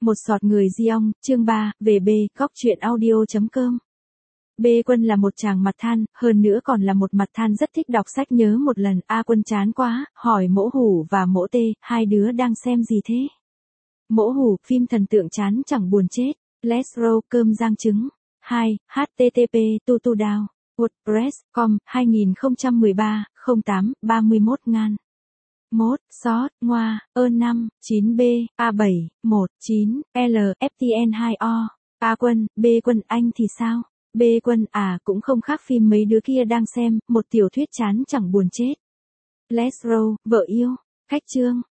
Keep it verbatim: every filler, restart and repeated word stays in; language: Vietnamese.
Một sọt người Giong, chương ba, về B, góc truyện audio.com. B Quân là một chàng mặt than, hơn nữa còn là một mặt than rất thích đọc sách. Nhớ một lần A Quân chán quá, hỏi Mỗ Hủ và Mỗ Tê, hai đứa đang xem gì thế? Mỗ Hủ, phim thần tượng chán chẳng buồn chết. Let's roll, cơm rang trứng. hai. H T T P, tu tu down. WordPress chấm com, hai không một ba, không tám, ba mươi mốt ngàn. Mốt, sót, ngoa, ơ năm, chín B, A bảy, một, chín, L, F T N hai O. A Quân, B Quân anh thì sao? B Quân à cũng không khác phim mấy đứa kia đang xem, một tiểu thuyết chán chẳng buồn chết. Let's roll, vợ yêu. Khách chương.